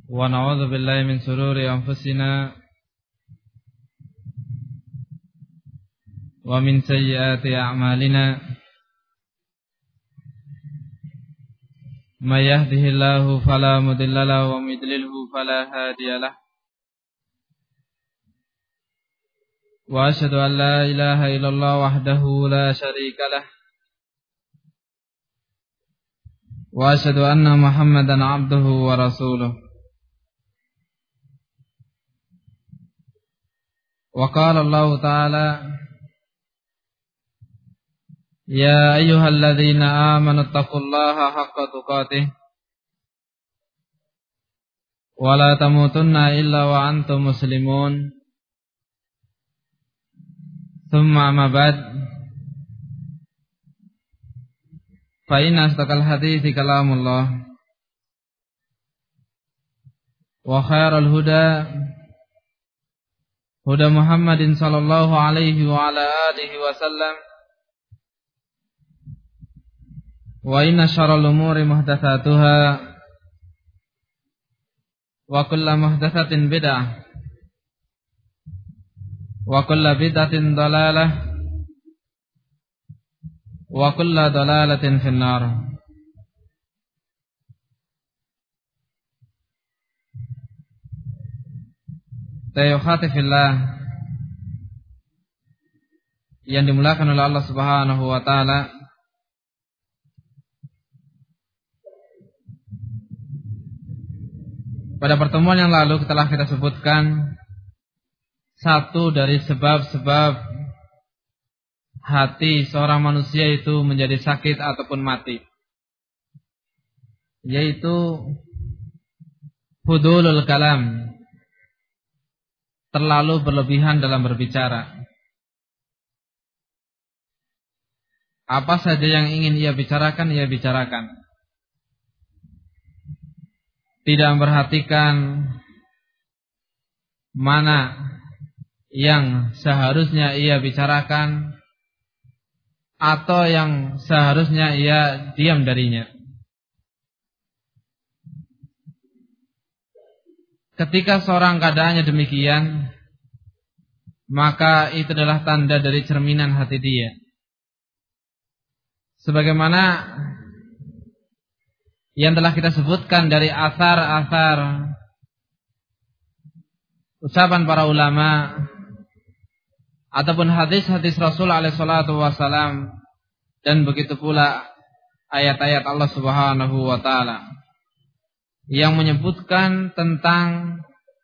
ونعوذ بالله من شرور أنفسنا ومن سيئات أعمالنا من يهده الله فلا مضل له ومن يضلله فلا هادي له وأشهد أن لا إله إلا الله وحده لا شريك له وأشهد أن محمدا عبده ورسوله وقال الله تعالى يا أيها الذين آمنوا اتقوا الله حق تقاته ولا تموتن إلا وأنتم مسلمون ثم أما بعد فإن أصدق الحديث كلام الله وخير الهدى هدى محمد صلى الله عليه وعلى آله وسلم وإن شر الأمور محدثاتها وكل محدثة بدعة وكل بدعة ضلالة وكل ضلالة في النار. Tayyukhati fillah yang dimuliakan oleh Allah Subhanahu wa taala. Pada pertemuan yang lalu telah kita sebutkan satu dari sebab-sebab hati seorang manusia itu menjadi sakit ataupun mati, yaitu hudulul kalam, terlalu berlebihan dalam berbicara. Apa saja yang ingin ia bicarakan, ia bicarakan. Tidak memperhatikan mana yang seharusnya ia bicarakan atau yang seharusnya ia diam darinya. Ketika seorang keadaannya demikian, maka itu adalah tanda dari cerminan hati dia. Sebagaimana yang telah kita sebutkan dari asar-asar ucapan para ulama ataupun hadis-hadis Rasul alaihi salatu wasalam, dan begitu pula ayat-ayat Allah Subhanahu wa taala yang menyebutkan tentang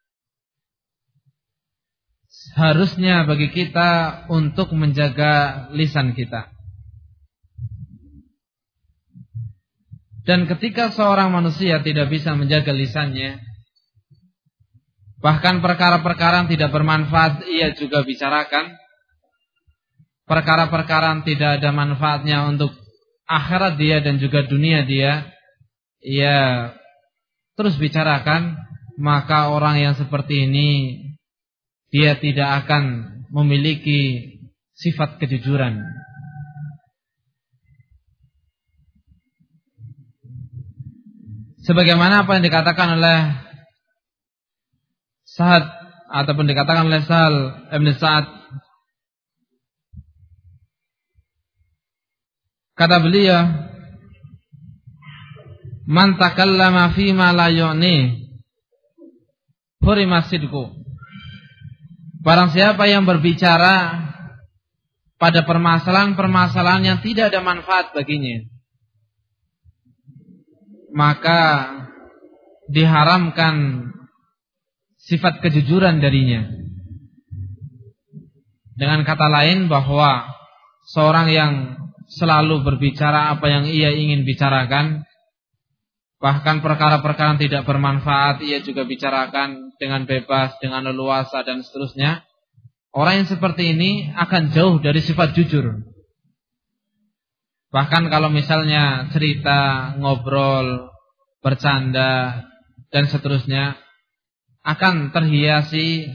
harusnya bagi kita untuk menjaga lisan kita. Dan ketika seorang manusia tidak bisa menjaga lisannya, bahkan perkara-perkara yang tidak bermanfaat ia juga bicarakan, perkara-perkara yang tidak ada manfaatnya untuk akhirat dia dan juga dunia dia, ia terus bicarakan, maka orang yang seperti ini dia tidak akan memiliki sifat kejujuran. Sebagaimana apa yang dikatakan oleh Sa'ad ataupun dikatakan oleh Sahal Ibn Sa'ad, kata beliau, man takallama fima la yu'ni hurima sidqu. Barang siapa yang berbicara pada permasalahan-permasalahan yang tidak ada manfaat baginya, maka diharamkan sifat kejujuran darinya. Dengan kata lain, bahwa seorang yang selalu berbicara apa yang ia ingin bicarakan, bahkan perkara-perkara yang tidak bermanfaat ia juga bicarakan dengan bebas, dengan leluasa dan seterusnya, orang yang seperti ini akan jauh dari sifat jujur. Bahkan kalau misalnya cerita, ngobrol, bercanda dan seterusnya, akan terhiasi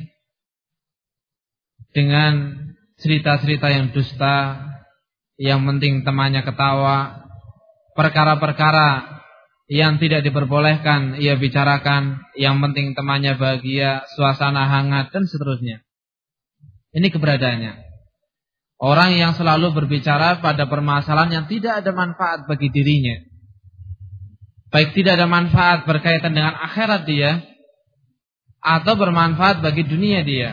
dengan cerita-cerita yang dusta, yang penting temannya ketawa, perkara-perkara yang tidak diperbolehkan ia bicarakan, yang penting temannya bahagia, suasana hangat dan seterusnya. Ini keberadaannya. Orang yang selalu berbicara pada permasalahan yang tidak ada manfaat bagi dirinya. Baik tidak ada manfaat berkaitan dengan akhirat dia, atau bermanfaat bagi dunia dia.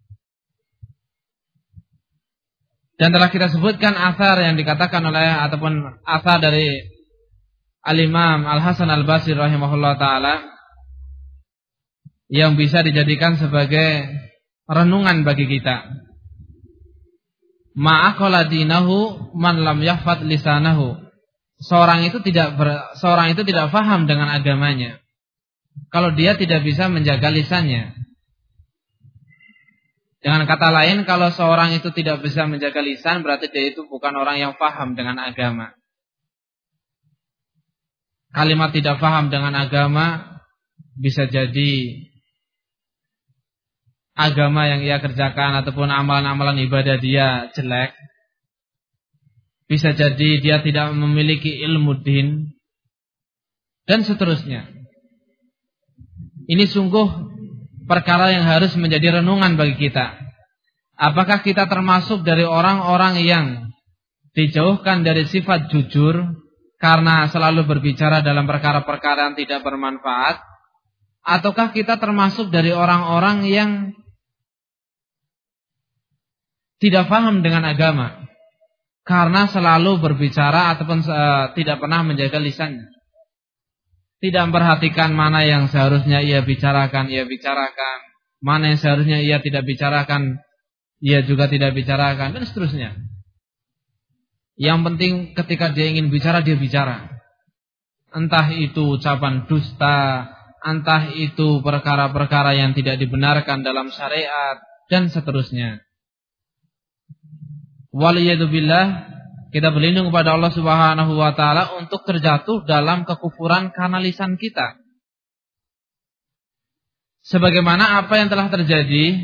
Dan telah kita sebutkan athar yang dikatakan oleh, ataupun athar dari Al-Imam Al-Hasan Al-Basri rahimahullah ta'ala, yang bisa dijadikan sebagai renungan bagi kita. Ma'aqala dinahu man lam yahfad lisanahu. Seorang itu tidak faham dengan agamanya kalau dia tidak bisa menjaga lisannya. Dengan kata lain, kalau seorang itu tidak bisa menjaga lisan, berarti dia itu bukan orang yang faham dengan agama. Kalimat tidak faham dengan agama bisa jadi agama yang ia kerjakan ataupun amalan-amalan ibadah dia jelek. Bisa jadi dia tidak memiliki ilmu din dan seterusnya. Ini sungguh perkara yang harus menjadi renungan bagi kita. Apakah kita termasuk dari orang-orang yang dijauhkan dari sifat jujur karena selalu berbicara dalam perkara-perkara yang tidak bermanfaat, ataukah kita termasuk dari orang-orang yang tidak paham dengan agama karena selalu berbicara ataupun tidak pernah menjaga lisannya, tidak memperhatikan mana yang seharusnya ia bicarakan, mana yang seharusnya ia tidak bicarakan, ia juga tidak bicarakan, dan seterusnya. Yang penting ketika dia ingin bicara, dia bicara. Entah itu ucapan dusta, entah itu perkara-perkara yang tidak dibenarkan dalam syariat, dan seterusnya. Waliyadzubillah, kita berlindung kepada Allah Subhanahu wa ta'ala untuk terjatuh dalam kekufuran karena lisan kita. Sebagaimana apa yang telah terjadi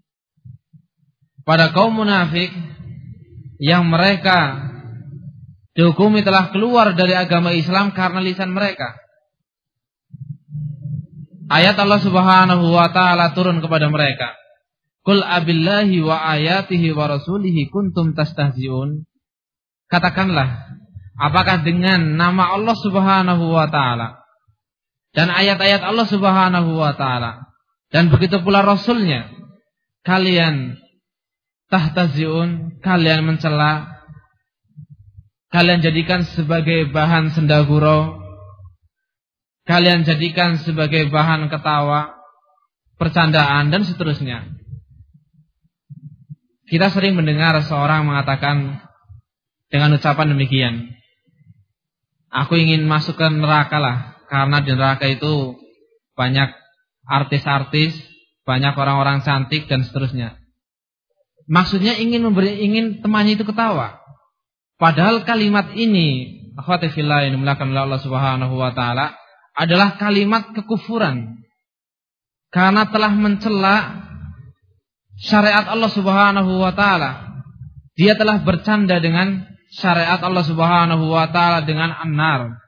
pada kaum munafik yang mereka dihukumi telah keluar dari agama Islam karena lisan mereka. Ayat Allah Subhanahu wa ta'ala turun kepada mereka. Qul abillahi wa ayatihi wa rasulihi kuntum tastahzi'un. Katakanlah, apakah dengan nama Allah Subhanahu wa ta'ala dan ayat-ayat Allah Subhanahu wa ta'ala dan begitu pula Rasulnya kalian tahtazi'un, kalian mencela, kalian jadikan sebagai bahan sendagurau, kalian jadikan sebagai bahan ketawa, percandaan dan seterusnya. Kita sering mendengar seorang mengatakan dengan ucapan demikian, aku ingin masuk ke neraka lah, karena di neraka itu banyak artis-artis, banyak orang-orang cantik dan seterusnya. Maksudnya ingin temannya itu ketawa. Padahal kalimat ini, akhwati fillah yang dimuliakan oleh Allah Subhanahu wa taala, adalah kalimat kekufuran. Karena telah mencela syariat Allah Subhanahu wa taala. Dia telah bercanda dengan syariat Allah Subhanahu wa taala dengan an-nar.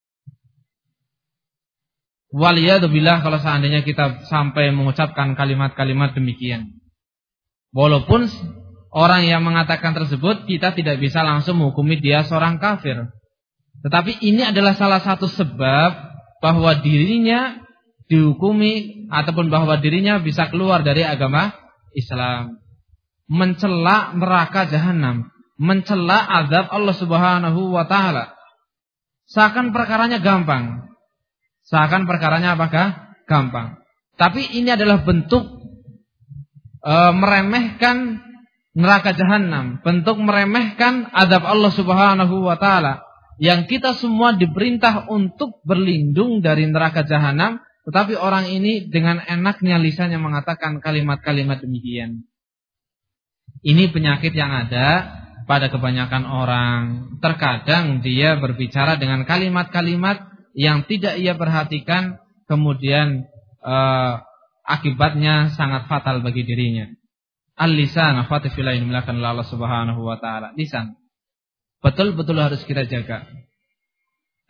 Waliyadzubillah, kalau seandainya kita sampai mengucapkan kalimat-kalimat demikian. Walaupun orang yang mengatakan tersebut kita tidak bisa langsung menghukumi dia seorang kafir. Tetapi ini adalah salah satu sebab bahwa dirinya dihukumi ataupun bahwa dirinya bisa keluar dari agama Islam. Mencela neraka jahanam, mencela azab Allah Subhanahu wa taala. Seakan perkaranya gampang. Seakan perkaranya apakah? Gampang. Tapi ini adalah bentuk meremehkan neraka jahanam, bentuk meremehkan azab Allah Subhanahu wa taala, yang kita semua diperintah untuk berlindung dari neraka jahanam, tetapi orang ini dengan enaknya lisannya mengatakan kalimat-kalimat demikian. Ini penyakit yang ada pada kebanyakan orang. Terkadang dia berbicara dengan kalimat-kalimat yang tidak ia perhatikan, kemudian akibatnya sangat fatal bagi dirinya. Al-lisan, akhwatifillah yang dimuliakan Allah Subhanahu wa taala. Lisan betul-betul harus kita jaga.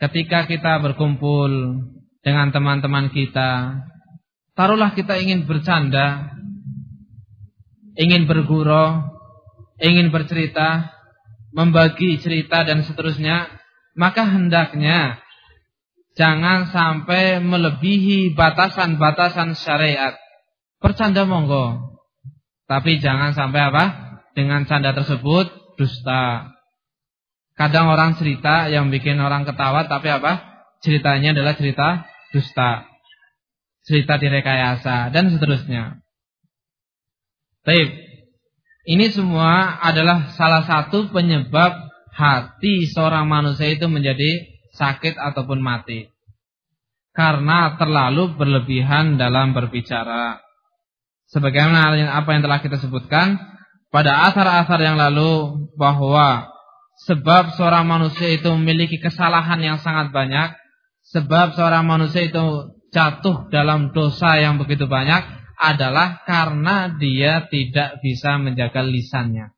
ketika kita berkumpul dengan teman-teman kita, taruhlah kita ingin bercanda, ingin bergurau, ingin bercerita, membagi cerita dan seterusnya, maka hendaknya jangan sampai melebihi batasan-batasan syariat. Bercanda monggo, tapi jangan sampai apa? Dengan canda tersebut dusta. Kadang orang cerita yang bikin orang ketawa, tapi apa? Ceritanya adalah cerita dusta, cerita direkayasa dan seterusnya. Baik, ini semua adalah salah satu penyebab hati seorang manusia itu menjadi sakit ataupun mati, karena terlalu berlebihan dalam berbicara. Sebagaimana apa yang telah kita sebutkan pada asar-asar yang lalu, bahwa sebab seorang manusia itu memiliki kesalahan yang sangat banyak, sebab seorang manusia itu jatuh dalam dosa yang begitu banyak adalah karena dia tidak bisa menjaga lisannya.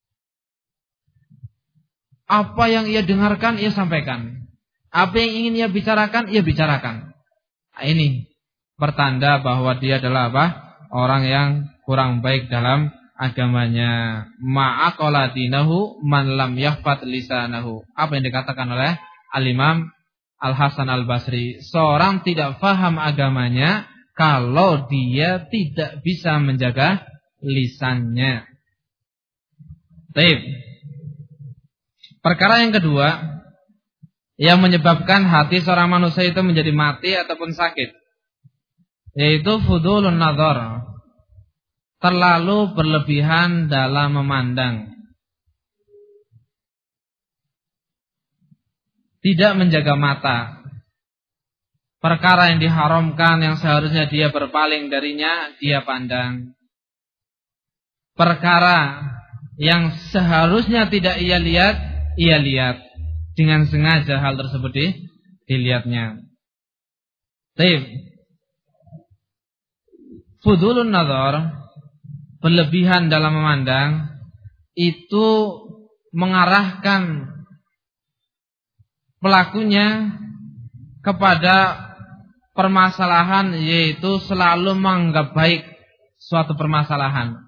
Apa yang ia dengarkan, ia sampaikan. Apa yang ingin ia bicarakan, ia bicarakan. Nah, ini pertanda bahwa dia adalah apa? Orang yang kurang baik dalam agamanya. Ma'aqala dinahu man lam yahfad lisanahu. Apa yang dikatakan oleh Al-Imam Al-Hasan Al-Basri. Seorang tidak faham agamanya kalau dia tidak bisa menjaga lisannya. Baik. Perkara yang kedua yang menyebabkan hati seorang manusia itu menjadi mati ataupun sakit, yaitu fudulun nazar, terlalu berlebihan dalam memandang, tidak menjaga mata. Perkara yang diharamkan yang seharusnya dia berpaling darinya, dia pandang. Perkara yang seharusnya tidak ia lihat, ia lihat. Dengan sengaja hal tersebut dilihatnya. Baik. Fudulun nazar, berlebihan dalam memandang, itu mengarahkan pelakunya kepada permasalahan, yaitu selalu menganggap baik suatu permasalahan.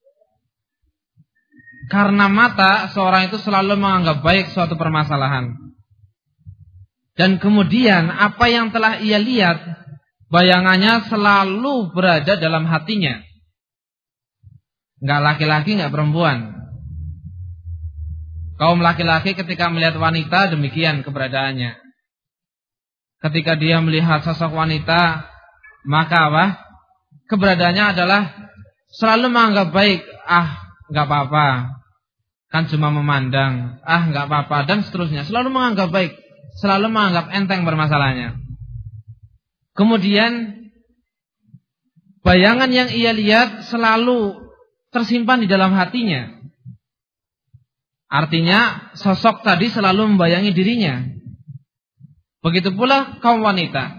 Karena mata, seorang itu selalu menganggap baik suatu permasalahan. Dan kemudian apa yang telah ia lihat, bayangannya selalu berada dalam hatinya. Enggak laki-laki, enggak perempuan. Kaum laki-laki ketika melihat wanita, demikian keberadaannya. Ketika dia melihat sosok wanita, maka apa? Keberadaannya adalah selalu menganggap baik. Enggak apa-apa, kan cuma memandang. Enggak apa-apa, dan seterusnya. Selalu menganggap baik, selalu menganggap enteng bermasalahnya. Kemudian bayangan yang ia lihat selalu tersimpan di dalam hatinya. Artinya sosok tadi selalu membayangi dirinya. Begitu pula kaum wanita.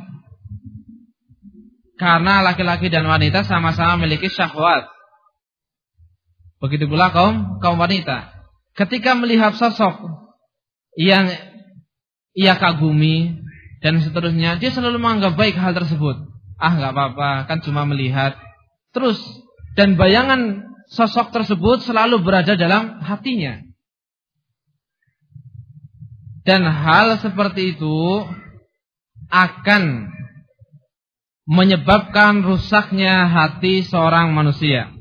Karena laki-laki dan wanita sama-sama memiliki syahwat. Begitu pula kaum wanita. Ketika melihat sosok yang ia kagumi dan seterusnya, dia selalu menganggap baik hal tersebut. Enggak apa-apa, kan cuma melihat. Terus, dan bayangan sosok tersebut selalu berada dalam hatinya. Dan hal seperti itu akan menyebabkan rusaknya hati seorang manusia.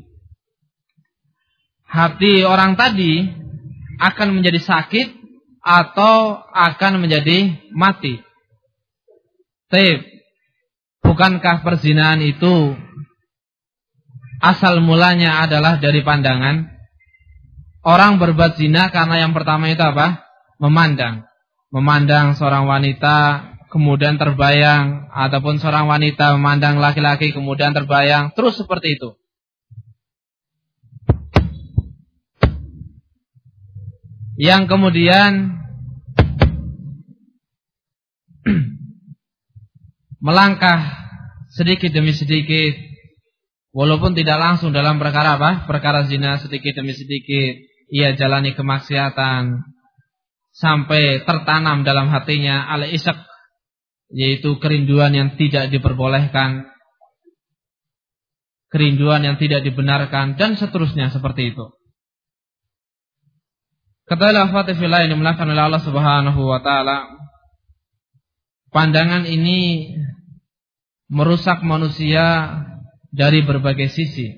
Hati orang tadi akan menjadi sakit atau akan menjadi mati. Tapi bukankah perzinahan itu asal mulanya adalah dari pandangan? Orang berbuat zina karena yang pertama itu apa? Memandang. Memandang seorang wanita kemudian terbayang, ataupun seorang wanita memandang laki-laki kemudian terbayang, terus seperti itu. Yang kemudian melangkah sedikit demi sedikit, walaupun tidak langsung dalam perkara apa? Perkara zina, sedikit demi sedikit ia jalani kemaksiatan. sampai tertanam dalam hatinya al-ishq, yaitu kerinduan yang tidak diperbolehkan, kerinduan yang tidak dibenarkan, dan seterusnya seperti itu. Katakanlah Fatihillah yang dimulakan oleh Allah Subhanahu wa taala, pandangan ini merusak manusia dari berbagai sisi.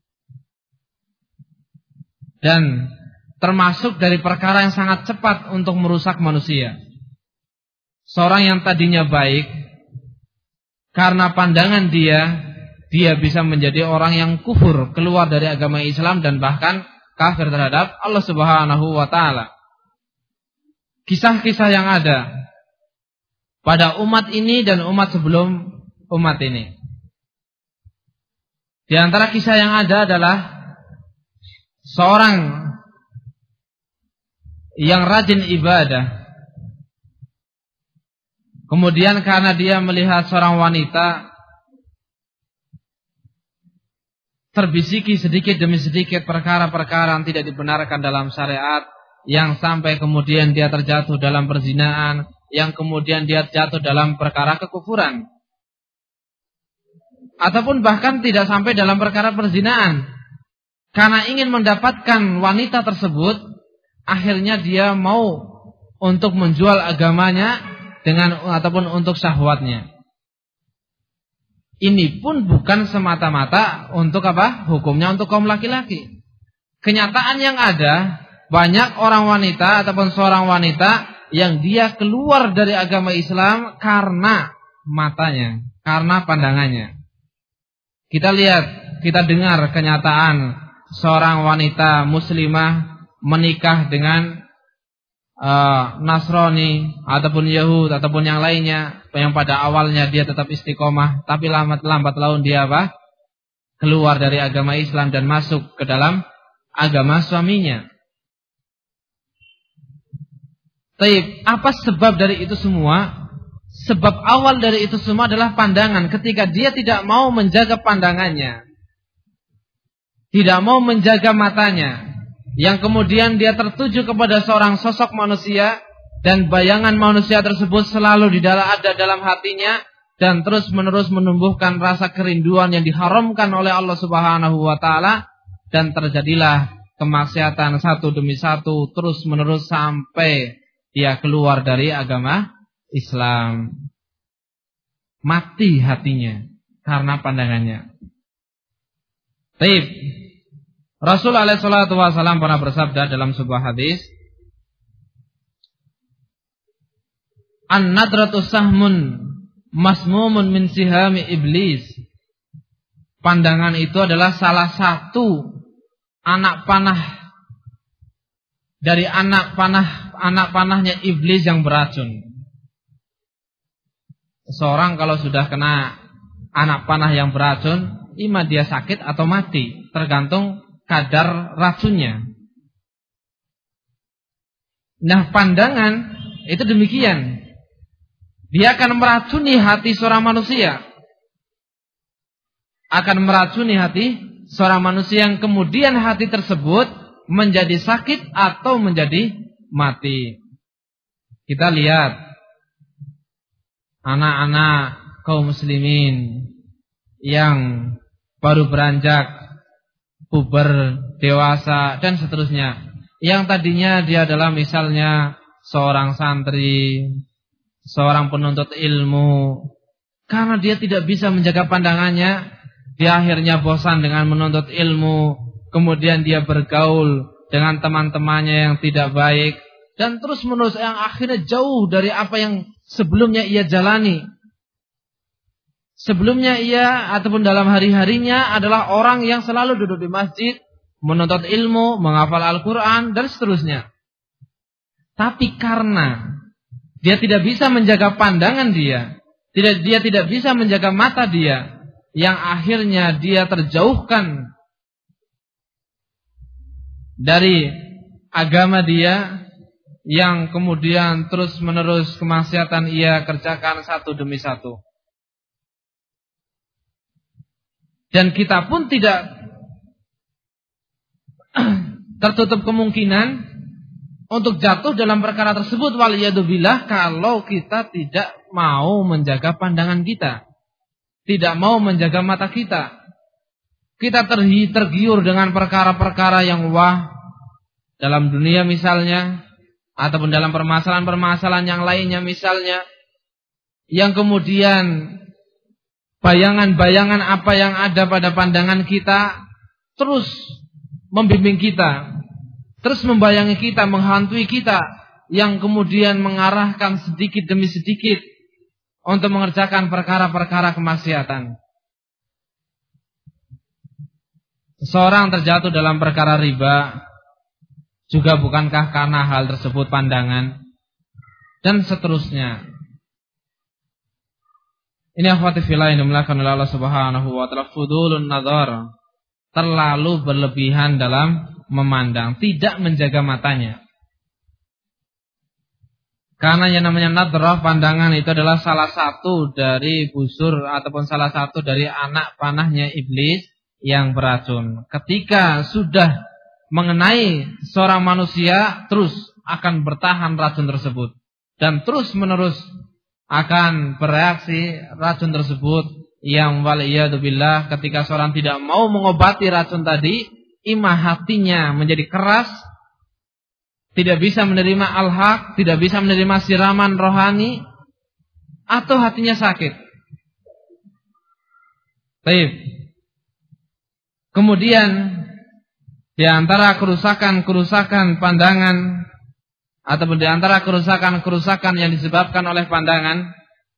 Dan termasuk dari perkara yang sangat cepat untuk merusak manusia. Seorang yang tadinya baik, karena pandangan dia bisa menjadi orang yang kufur, keluar dari agama Islam dan bahkan kafir terhadap Allah Subhanahu wa taala. Kisah-kisah yang ada pada umat ini dan umat sebelum umat ini. Di antara kisah yang ada adalah seorang yang rajin ibadah. Kemudian karena dia melihat seorang wanita, terbisiki sedikit demi sedikit perkara-perkara yang tidak dibenarkan dalam syariat, yang sampai kemudian dia terjatuh dalam perzinaan, yang kemudian dia jatuh dalam perkara kekufuran. Ataupun bahkan tidak sampai dalam perkara perzinaan. Karena ingin mendapatkan wanita tersebut, akhirnya dia mau untuk menjual agamanya ataupun untuk syahwatnya. Ini pun bukan semata-mata untuk apa? Hukumnya untuk kaum laki-laki. Kenyataan yang ada, banyak orang wanita ataupun seorang wanita yang dia keluar dari agama Islam karena matanya, karena pandangannya. Kita lihat, kita dengar kenyataan seorang wanita muslimah menikah dengan Nasrani ataupun Yahud ataupun yang lainnya, yang pada awalnya dia tetap istiqomah, tapi lambat laun dia apa? Keluar dari agama Islam dan masuk ke dalam agama suaminya. Taib, apa sebab dari itu semua? Sebab awal dari itu semua adalah pandangan. Ketika dia tidak mau menjaga pandangannya, tidak mau menjaga matanya, yang kemudian dia tertuju kepada seorang sosok manusia, dan bayangan manusia tersebut selalu ada dalam hatinya, dan terus menerus menumbuhkan rasa kerinduan yang diharamkan oleh Allah Subhanahu wa taala, dan terjadilah kemaksiatan satu demi satu terus menerus sampai dia keluar dari agama Islam. Mati hatinya karena pandangannya. Baik. Rasul alaihi salatu wasallam pernah bersabda dalam sebuah hadis, An-nadratu sahmun masmumun min sihami iblis. Pandangan itu adalah salah satu anak panah dari anak panahnya iblis yang beracun. Seseorang kalau sudah kena anak panah yang beracun, ima dia sakit atau mati, tergantung kadar racunnya. Nah, pandangan itu demikian. Dia akan meracuni hati seorang manusia. Akan meracuni hati seorang manusia yang kemudian hati tersebut menjadi sakit atau menjadi mati. Kita lihat anak-anak kaum muslimin yang baru beranjak puber, dewasa, dan seterusnya. Yang tadinya dia adalah misalnya seorang santri, seorang penuntut ilmu. Karena dia tidak bisa menjaga pandangannya, dia akhirnya bosan dengan menuntut ilmu. Kemudian dia bergaul dengan teman-temannya yang tidak baik, dan terus menerus yang akhirnya jauh dari apa yang sebelumnya ia jalani. Sebelumnya ia ataupun dalam hari-harinya adalah orang yang selalu duduk di masjid, menuntut ilmu, menghafal Al-Quran, dan seterusnya. Tapi karena dia tidak bisa menjaga pandangan dia tidak bisa menjaga mata dia, yang akhirnya dia terjauhkan dari agama dia, yang kemudian terus menerus kemaksiatan ia kerjakan satu demi satu. Dan kita pun tidak tertutup kemungkinan untuk jatuh dalam perkara tersebut waliyadzubillah kalau kita tidak mau menjaga pandangan kita, tidak mau menjaga mata kita. Kita tergiur dengan perkara-perkara yang wah dalam dunia misalnya, ataupun dalam permasalahan-permasalahan yang lainnya misalnya, yang kemudian bayangan-bayangan apa yang ada pada pandangan kita terus membimbing kita, terus membayangi kita, menghantui kita, yang kemudian mengarahkan sedikit demi sedikit untuk mengerjakan perkara-perkara kemaksiatan. Seorang terjatuh dalam perkara riba juga bukankah karena hal tersebut pandangan dan seterusnya. Ini akhwati fillah yang dimulakan oleh Allah Subhanahu wa taala, fudulun nazar, terlalu berlebihan dalam memandang, tidak menjaga matanya. Karena yang namanya nadrah, pandangan, itu adalah salah satu dari busur ataupun salah satu dari anak panahnya iblis yang beracun. Ketika sudah mengenai seorang manusia, terus akan bertahan racun tersebut dan terus menerus akan bereaksi racun tersebut, yang waliyadzubillah ketika seorang tidak mau mengobati racun tadi, imma hatinya menjadi keras, tidak bisa menerima al-haq, tidak bisa menerima siraman rohani, atau hatinya sakit. Baik. Kemudian di antara kerusakan-kerusakan pandangan ataupun di antara kerusakan-kerusakan yang disebabkan oleh pandangan,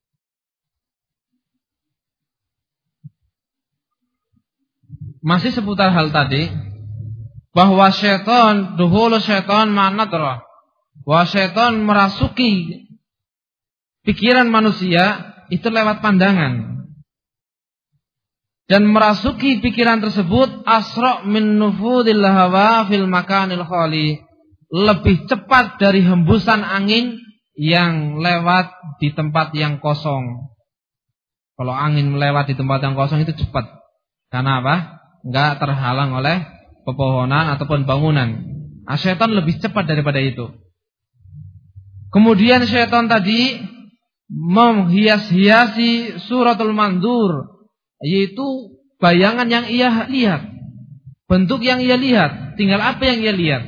masih seputar hal tadi, bahwa syaitan, duhulu syaitan ma'nadrah, bahwa syaitan merasuki pikiran manusia itu lewat pandangan. Dan merasuki pikiran tersebut asra' min nufudil hawa fil makanil khali, lebih cepat dari hembusan angin yang lewat di tempat yang kosong. Kalau angin melewat di tempat yang kosong itu cepat. Karena apa? Enggak terhalang oleh pepohonan ataupun bangunan. Syaitan lebih cepat daripada itu. Kemudian syaitan tadi menghias-hiasi suratul mandur, yaitu bayangan yang ia lihat, bentuk yang ia lihat, tinggal apa yang ia lihat.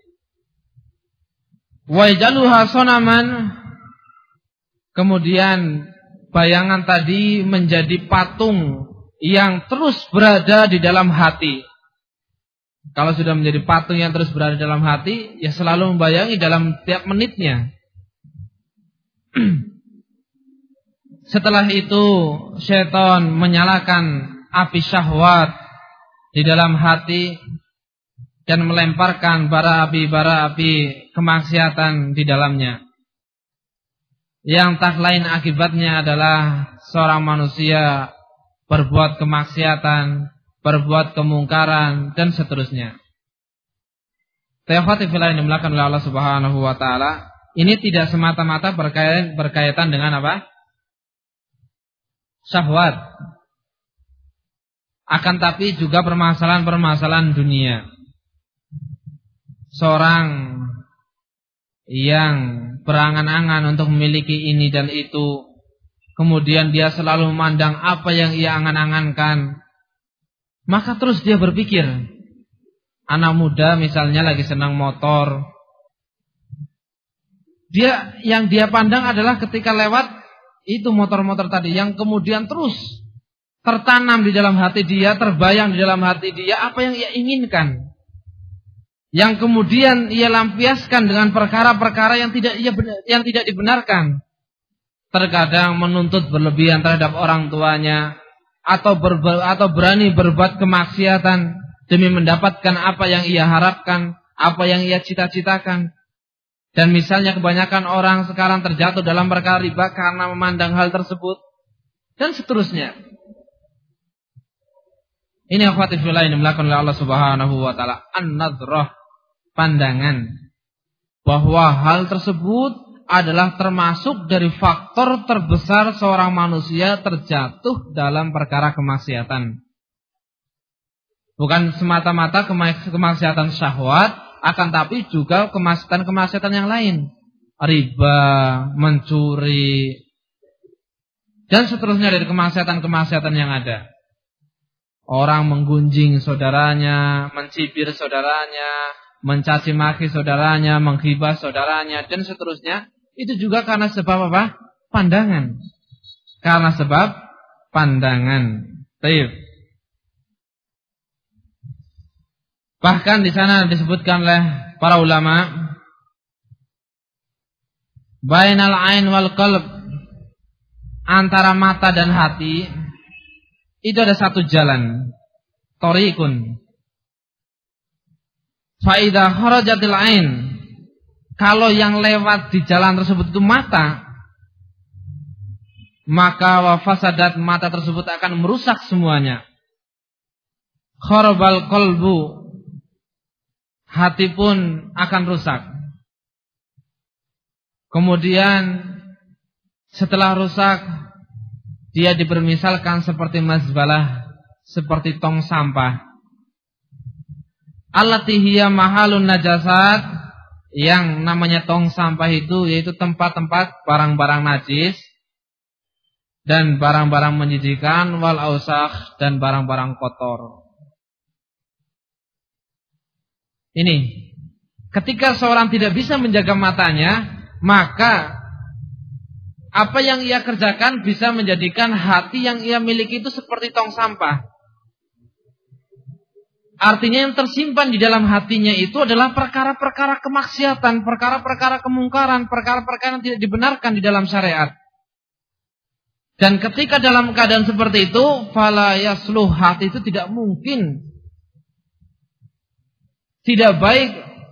Wa yajaluha sonaman, kemudian bayangan tadi menjadi patung yang terus berada di dalam hati. Kalau sudah menjadi patung yang terus berada di dalam hati, ya selalu membayangi dalam tiap menitnya. Setelah itu syaitan menyalakan api syahwat di dalam hati dan melemparkan bara api kemaksiatan di dalamnya. Yang tak lain akibatnya adalah seorang manusia berbuat kemaksiatan, berbuat kemungkaran dan seterusnya. Ta'afati fillah yang dimulakan oleh Allah Subhanahu wa taala, ini tidak semata-mata berkaitan dengan apa? Syahwat. Akan tapi juga permasalahan-permasalahan dunia. Seorang yang berangan-angan untuk memiliki ini dan itu, kemudian dia selalu memandang apa yang ia angan-angankan, maka terus dia berpikir. Anak muda misalnya lagi senang motor, yang dia pandang adalah ketika lewat itu motor-motor tadi, yang kemudian terus tertanam di dalam hati dia, terbayang di dalam hati dia apa yang ia inginkan, yang kemudian ia lampiaskan dengan perkara-perkara yang tidak dibenarkan. Terkadang menuntut berlebihan terhadap orang tuanya, atau berani berbuat kemaksiatan demi mendapatkan apa yang ia harapkan, apa yang ia cita-citakan. Dan misalnya kebanyakan orang sekarang terjatuh dalam perkara riba karena memandang hal tersebut, dan seterusnya. Ini akhwati fillah yang dimulakan oleh Allah Subhanahu wa taala, an-nadrah, pandangan, bahwa hal tersebut adalah termasuk dari faktor terbesar seorang manusia terjatuh dalam perkara kemaksiatan. Bukan semata-mata kemaksiatan syahwat, akan tapi juga kemaksiatan-kemaksiatan yang lain, riba, mencuri, dan seterusnya dari kemaksiatan-kemaksiatan yang ada. Orang menggunjing saudaranya, mencibir saudaranya, mencaci maki saudaranya, menghibah saudaranya, dan seterusnya. Itu juga karena sebab apa? Pandangan. Karena sebab pandangan. Baik. Bahkan di sana disebutkan oleh para ulama, bainal ain wal qalb, antara mata dan hati itu ada satu jalan, thariqun. Fa idza kharajatil ain, kalau yang lewat di jalan tersebut itu mata, maka wa fasadat, mata tersebut akan merusak semuanya. Kharabal qalbu, hati pun akan rusak. Kemudian setelah rusak, dia dipermisalkan seperti mazbalah, seperti tong sampah. Allati hiya mahalun najasat, yang namanya tong sampah itu yaitu tempat-tempat barang-barang najis dan barang-barang menjijikkan, wal ausakh, dan barang-barang kotor. Ini, ketika seorang tidak bisa menjaga matanya, maka apa yang ia kerjakan bisa menjadikan hati yang ia miliki itu seperti tong sampah. Artinya yang tersimpan di dalam hatinya itu adalah perkara-perkara kemaksiatan, perkara-perkara kemungkaran, perkara-perkara yang tidak dibenarkan di dalam syariat. Dan ketika dalam keadaan seperti itu, fala yasluh, hati itu tidak mungkin, tidak baik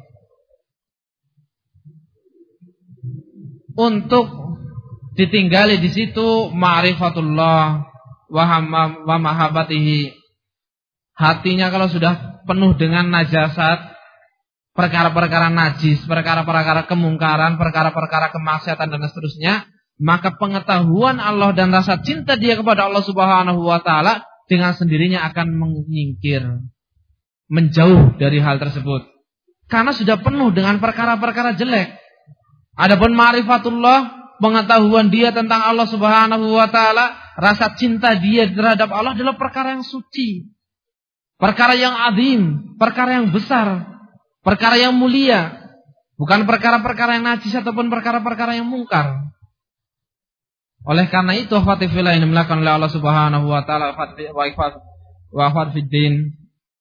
untuk ditinggali di situ ma'rifatullah wa mahabbatihi. Hatinya kalau sudah penuh dengan najasat, perkara-perkara najis, perkara-perkara kemungkaran, perkara-perkara kemaksiatan dan seterusnya, maka pengetahuan Allah dan rasa cinta dia kepada Allah Subhanahu wa taala dengan sendirinya akan menyingkir, menjauh dari hal tersebut. Karena sudah penuh dengan perkara-perkara jelek. Adapun ma'rifatullah, pengetahuan dia tentang Allah Subhanahu wa taala, rasa cinta dia terhadap Allah adalah perkara yang suci, perkara yang azim, perkara yang besar, perkara yang mulia, bukan perkara-perkara yang najis ataupun perkara-perkara yang mungkar. Oleh karena itu, akhwati fillah yang dimuliakan oleh Allah Subhanahu wa taala, wa akhwatiddin,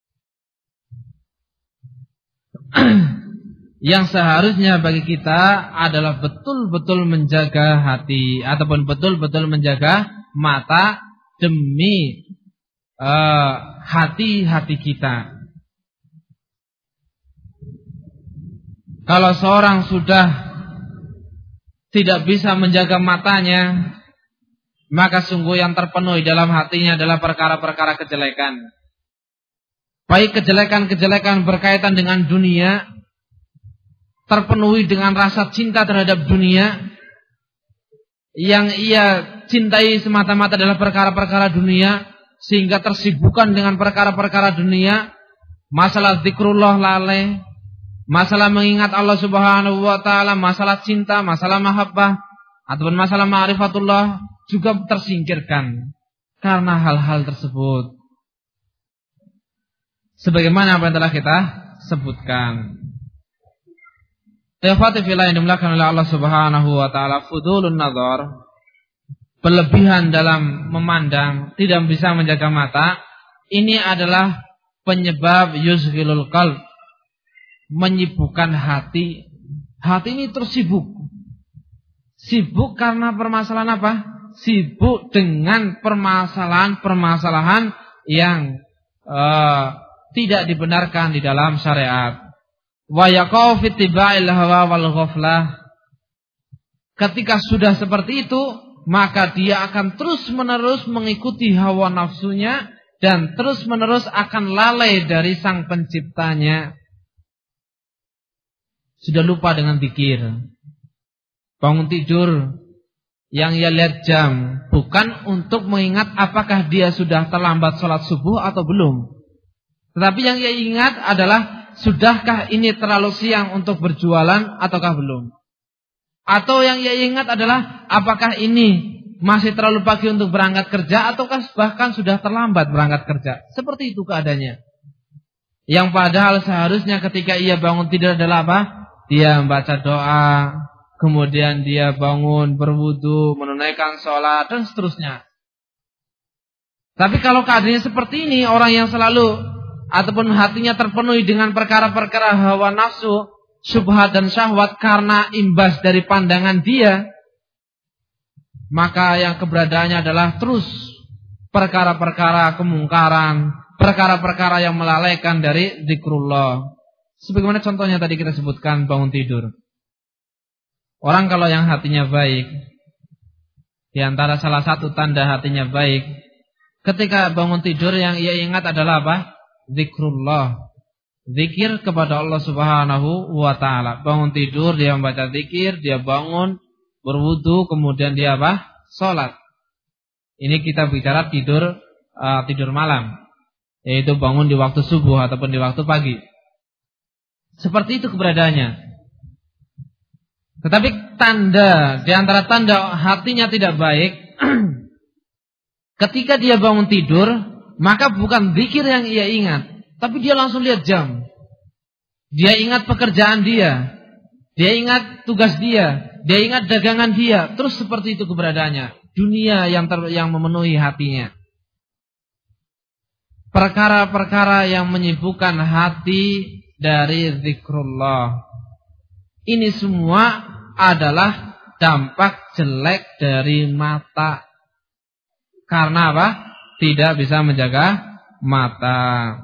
yang seharusnya bagi kita adalah betul-betul menjaga hati ataupun betul-betul menjaga mata demi hati-hati kita. Kalau seorang sudah tidak bisa menjaga matanya, maka sungguh yang terpenuhi dalam hatinya adalah perkara-perkara kejelekan. Baik kejelekan-kejelekan berkaitan dengan dunia, terpenuhi dengan rasa cinta terhadap dunia, yang ia cintai semata-mata adalah perkara-perkara dunia, sehingga tersibukkan dengan perkara-perkara dunia. Masalah zikrullah lalai, masalah mengingat Allah Subhanahu wa taala, masalah cinta, masalah mahabbah ataupun masalah ma'rifatullah juga tersingkirkan karena hal-hal tersebut. Sebagaimana apa yang telah kita sebutkan. Tafati fillah yang dimuliakan oleh Allah Subhanahu wa taala, fudulun nazar, berlebihan dalam memandang, tidak bisa menjaga mata, ini adalah penyebab yuzghilul qalb, menyibukkan hati. Hati ini tersibuk. Sibuk karena permasalahan apa? Sibuk dengan permasalahan-permasalahan yang tidak dibenarkan di dalam syariat. Wa yaqau fi ittiba'il hawa wal ghaflah. Ketika sudah seperti itu, maka dia akan terus-menerus mengikuti hawa nafsunya dan terus-menerus akan lalai dari sang penciptanya. Sudah lupa dengan zikir. Bangun tidur, yang ia lihat jam, bukan untuk mengingat apakah dia sudah terlambat sholat subuh atau belum. Tetapi yang ia ingat adalah sudahkah ini terlalu siang untuk berjualan ataukah belum? Atau yang ia ingat adalah apakah ini masih terlalu pagi untuk berangkat kerja ataukah bahkan sudah terlambat berangkat kerja? Seperti itu keadaannya. Yang padahal seharusnya ketika ia bangun tidur adalah apa? Dia membaca doa, kemudian dia bangun berwudu, menunaikan sholat dan seterusnya. Tapi kalau keadaannya seperti ini, orang yang selalu ataupun hatinya terpenuhi dengan perkara-perkara hawa nafsu, syubhat dan syahwat karena imbas dari pandangan dia, maka yang keberadaannya adalah terus perkara-perkara kemungkaran, perkara-perkara yang melalaikan dari zikrullah. Sebagaimana contohnya tadi kita sebutkan bangun tidur. Orang kalau yang hatinya baik, di antara salah satu tanda hatinya baik, ketika bangun tidur yang ia ingat adalah apa? Zikrullah. Zikir kepada Allah Subhanahu wa taala. Bangun tidur dia membaca zikir, dia bangun berwudu, kemudian dia apa? Salat. Ini kita bicara tidur malam, yaitu bangun di waktu subuh ataupun di waktu pagi. Seperti itu keberadaannya. Tetapi di antara tanda hatinya tidak baik, ketika dia bangun tidur, maka bukan zikir yang ia ingat, tapi dia langsung lihat jam. Dia ingat pekerjaan dia ingat tugas dia ingat dagangan dia. Terus seperti itu keberadaannya. Dunia yang memenuhi hatinya. Perkara-perkara yang menyibukkan hati dari zikrullah. Ini semua adalah dampak jelek dari mata. Karena apa? Tidak bisa menjaga mata.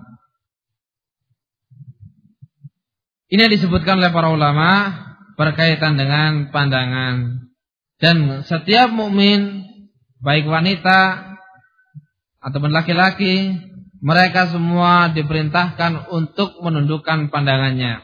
Ini disebutkan oleh para ulama berkaitan dengan pandangan. Dan setiap mukmin, baik wanita ataupun laki-laki, mereka semua diperintahkan untuk menundukkan pandangannya.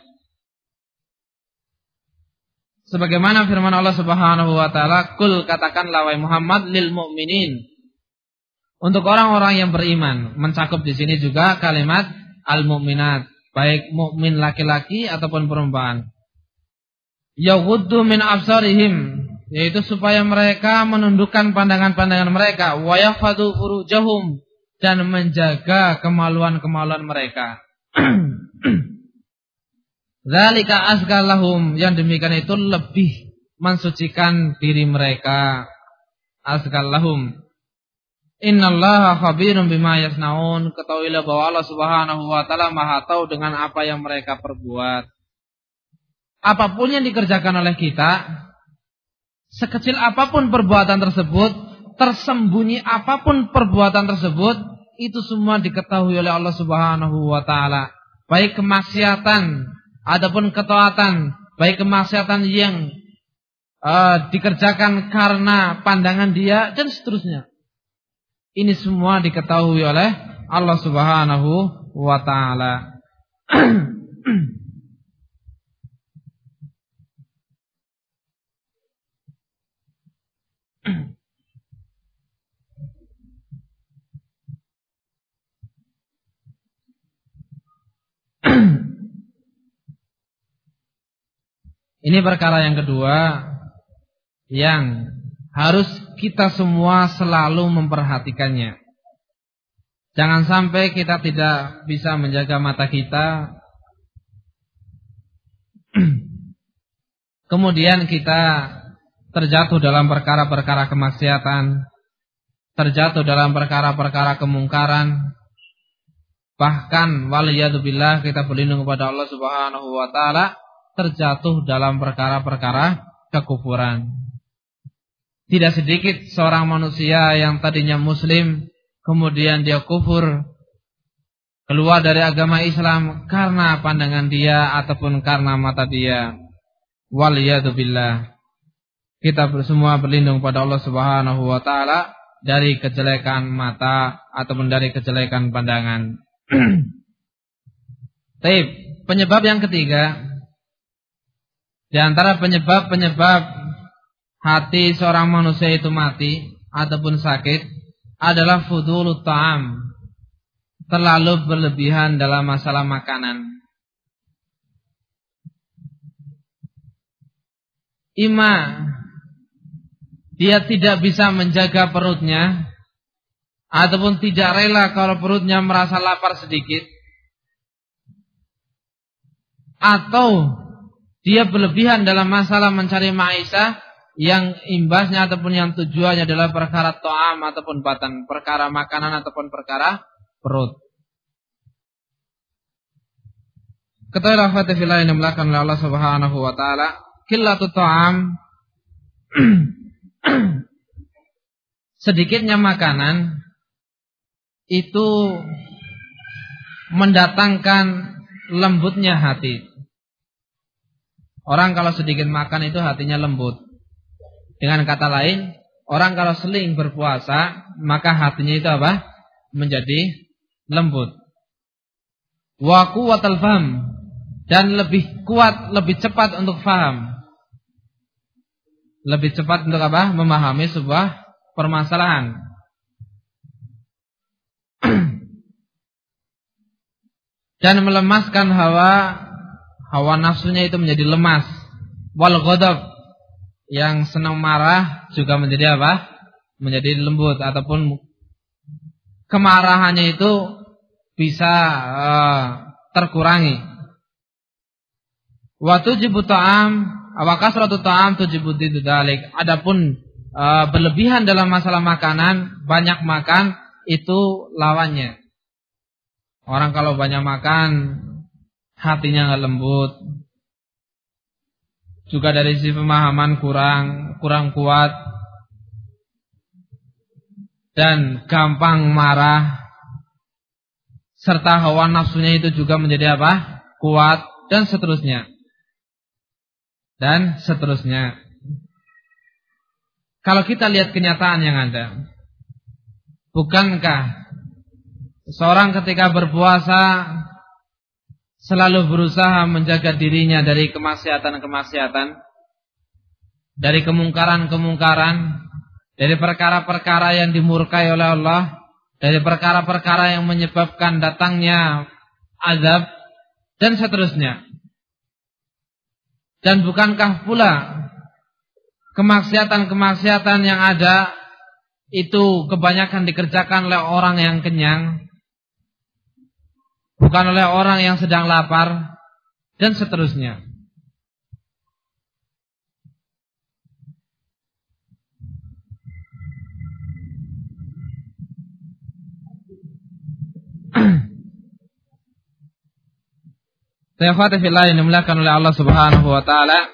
Sebagaimana firman Allah Subhanahu wa taala, "Qul katakanlah wahai Muhammad lil mu'minin." Untuk orang-orang yang beriman, mencakup di sini juga kalimat al-mu'minat, baik mukmin laki-laki ataupun perempuan. Yaghuddu min absarihim, yaitu supaya mereka menundukkan pandangan-pandangan mereka, wa yahfadhu furujahum, dan menjaga kemaluan-kemaluan mereka. Dzalika azka lahum, yang demikian itu lebih mensucikan diri mereka. Azka lahum. Innallaha khabirun bima yasnaun, ketahuilah bahwa Allah Subhanahu wa taala Maha tahu dengan apa yang mereka perbuat. Apapun yang dikerjakan oleh kita, sekecil apapun perbuatan tersebut, tersembunyi apapun perbuatan tersebut, itu semua diketahui oleh Allah Subhanahu wa taala. Baik kemaksiatan ataupun ketaatan, baik kemaksiatan yang dikerjakan karena pandangan dia dan seterusnya. Ini semua diketahui oleh Allah Subhanahu wa taala. Ini perkara yang kedua yang harus kita semua selalu memperhatikannya. Jangan sampai kita tidak bisa menjaga mata kita, kemudian kita terjatuh dalam perkara-perkara kemaksiatan, terjatuh dalam perkara-perkara kemungkaran. Bahkan waliyadzubillah, kita berlindung kepada Allah Subhanahu wa taala, terjatuh dalam perkara-perkara kekufuran. Tidak sedikit seorang manusia yang tadinya muslim, kemudian dia kufur, keluar dari agama Islam karena pandangan dia ataupun karena mata dia. Waliyadzubillah. Kita semua berlindung pada Allah Subhanahu wa taala dari kejelekan mata ataupun dari kejelekan pandangan. Baik, penyebab yang ketiga, di antara penyebab-penyebab hati seorang manusia itu mati ataupun sakit adalah fudulut ta'am, terlalu berlebihan dalam masalah makanan. ima dia tidak bisa menjaga perutnya, ataupun tidak rela kalau perutnya merasa lapar sedikit, atau dia berlebihan dalam masalah mencari maisha yang imbasnya ataupun yang tujuannya adalah perkara to'am ataupun batan, perkara makanan ataupun perkara perut. Ketahuilah fatihillah yang dimulakan oleh Allah Subhanahu wa taala, qillatu ta'am, sedikitnya makanan itu mendatangkan lembutnya hati. Orang kalau sedikit makan itu hatinya lembut. Dengan kata lain, orang kalau sering berpuasa, maka hatinya itu apa? Menjadi lembut. Wa quwwatul fahm, dan lebih kuat, lebih cepat untuk faham. Lebih cepat untuk apa? Memahami sebuah permasalahan. Dan melemaskan hawa nafsunya itu menjadi lemas. Wal ghadab, yang senang marah juga menjadi apa? Menjadi lembut, ataupun kemarahannya itu bisa terkurangi. Wa tujibu ta'am, wa kasratu ta'am tujibu dzalik. Adapun berlebihan dalam masalah makanan, banyak makan itu lawannya. Orang kalau banyak makan, hatinya enggak lembut. Juga dari sisi pemahaman kurang kuat, dan gampang marah, serta hawa nafsunya itu juga menjadi apa? Kuat, dan seterusnya. Dan seterusnya. Kalau kita lihat kenyataan yang ada, bukankah seorang ketika berpuasa selalu berusaha menjaga dirinya dari kemaksiatan-kemaksiatan, dari kemungkaran-kemungkaran, dari perkara-perkara yang dimurkai oleh Allah, dari perkara-perkara yang menyebabkan datangnya azab, dan seterusnya. Dan bukankah pula kemaksiatan-kemaksiatan yang ada itu kebanyakan dikerjakan oleh orang yang kenyang, bukan oleh orang yang sedang lapar, dan seterusnya. Tafadhal fillah yang dimuliakan oleh Allah Subhanahu wa taala.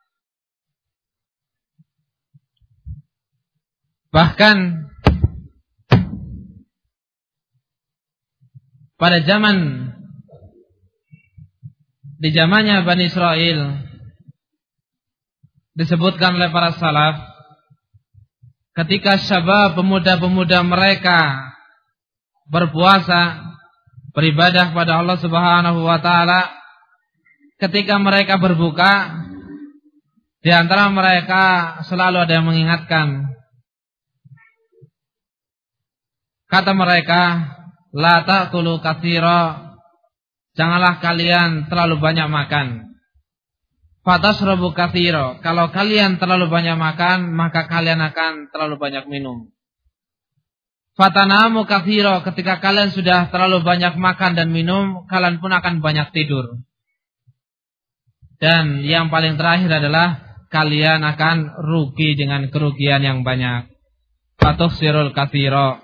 Bahkan pada di zamannya Bani Israel, disebutkan oleh para salaf, ketika syabab, pemuda-pemuda mereka berpuasa, beribadah pada Allah Subhanahu wa taala, ketika mereka berbuka, di antara mereka selalu ada yang mengingatkan. Kata mereka, la ta'kulu katsira, janganlah kalian terlalu banyak makan. Fatasrabu katsira, kalau kalian terlalu banyak makan, maka kalian akan terlalu banyak minum. Fatanamu katsira, ketika kalian sudah terlalu banyak makan dan minum, kalian pun akan banyak tidur. Dan yang paling terakhir adalah kalian akan rugi dengan kerugian yang banyak. Fatuksirul katsira.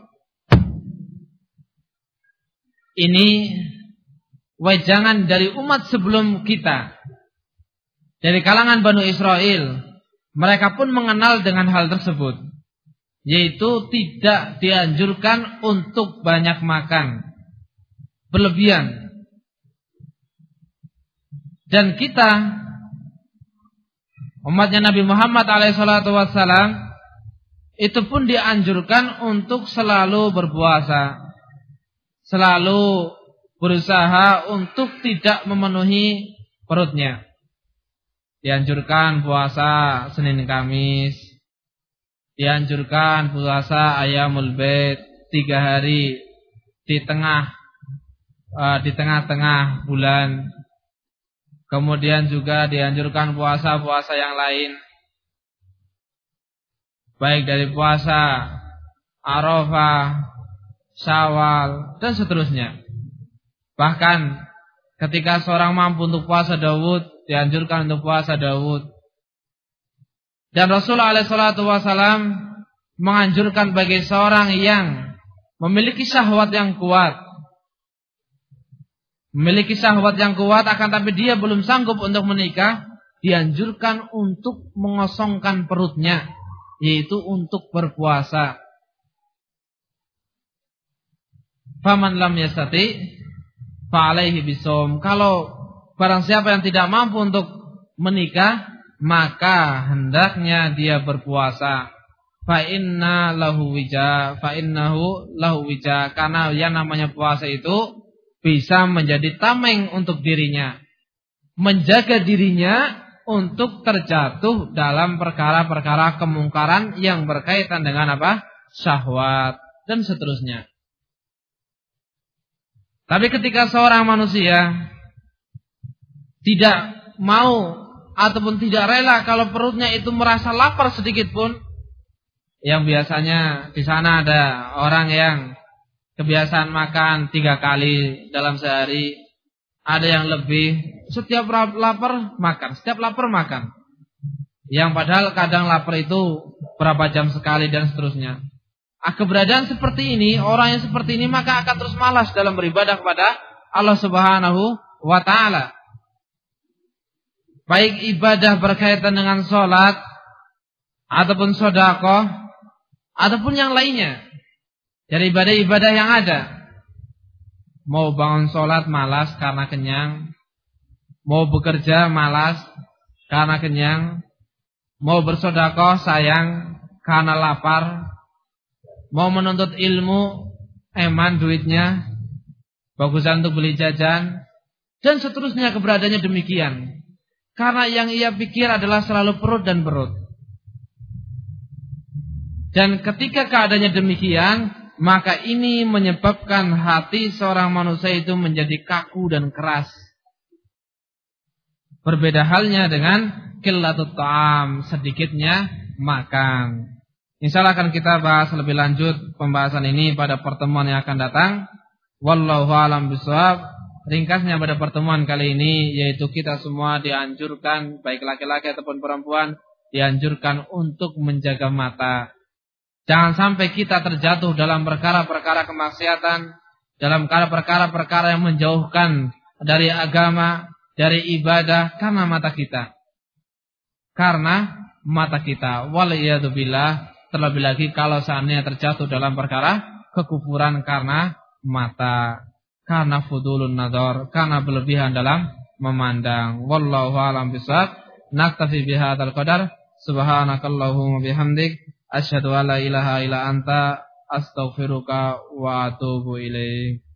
Ini wejangan dari umat sebelum kita, dari kalangan Bani Israel. Mereka pun mengenal dengan hal tersebut, yaitu tidak dianjurkan untuk banyak makan, berlebihan. Dan kita, umatnya Nabi Muhammad SAW, itu pun dianjurkan untuk selalu berpuasa, selalu berusaha untuk tidak memenuhi perutnya. Dianjurkan puasa Senin Kamis, dianjurkan puasa Ayyamul Bait 3 hari di tengah-tengah bulan. Kemudian juga dianjurkan puasa-puasa yang lain. baik dari puasa Arafah, Syawal, dan seterusnya. Bahkan ketika seorang mampu untuk puasa Daud, dianjurkan untuk puasa Daud. Dan Rasulullah SAW menganjurkan bagi seorang yang memiliki syahwat yang kuat, akan tapi dia belum sanggup untuk menikah, dianjurkan untuk mengosongkan perutnya, yaitu untuk berpuasa. Faman lam yastati fa alaihi bisawm. Kalau barang siapa yang tidak mampu untuk menikah, maka hendaknya dia berpuasa. Fa innahu lahu wija, karena yang namanya puasa itu bisa menjadi tameng untuk dirinya, menjaga dirinya untuk terjatuh dalam perkara-perkara kemungkaran yang berkaitan dengan apa? Syahwat dan seterusnya. Tapi ketika seorang manusia tidak mau ataupun tidak rela kalau perutnya itu merasa lapar sedikit pun, yang biasanya di sana ada orang yang kebiasaan makan 3 kali dalam sehari, ada yang lebih, setiap lapar makan, yang padahal kadang lapar itu berapa jam sekali dan seterusnya. Keberadaan seperti ini, orang yang seperti ini maka akan terus malas dalam beribadah kepada Allah Subhanahu wa ta'ala. Baik ibadah berkaitan dengan sholat, ataupun sedekah, ataupun yang lainnya dari ibadah-ibadah yang ada. Mau bangun sholat malas karena kenyang, mau bekerja malas karena kenyang, mau bersedekah sayang karena lapar, mau menuntut ilmu eman duitnya, bagusan untuk beli jajan, dan seterusnya. Keberadaannya demikian, karena yang ia pikir adalah selalu perut dan perut. Dan ketika keadaannya demikian, maka ini menyebabkan hati seorang manusia itu menjadi kaku dan keras. Berbeda halnya dengan qillatut ta'am, sedikitnya makan. Insyaallah akan kita bahas lebih lanjut pembahasan ini pada pertemuan yang akan datang. Wallahu a'lam bishawab. Ringkasnya pada pertemuan kali ini, yaitu kita semua dianjurkan, baik laki-laki ataupun perempuan, dianjurkan untuk menjaga mata. Jangan sampai kita terjatuh dalam perkara-perkara kemaksiatan, dalam perkara-perkara yang menjauhkan dari agama, dari ibadah, karena mata kita. Waliyadzubillah. Terlebih lagi kalau seandainya terjatuh dalam perkara kekufuran karena mata, karena fudulun nadhar, karena berlebihan dalam memandang. Wallahu a'lam bishawab. Naktafi bihadzal qadar. Subhanakallahumma bihamdik, asyhadu an la ilaha illa anta, astaghfiruka wa atubu ilaik.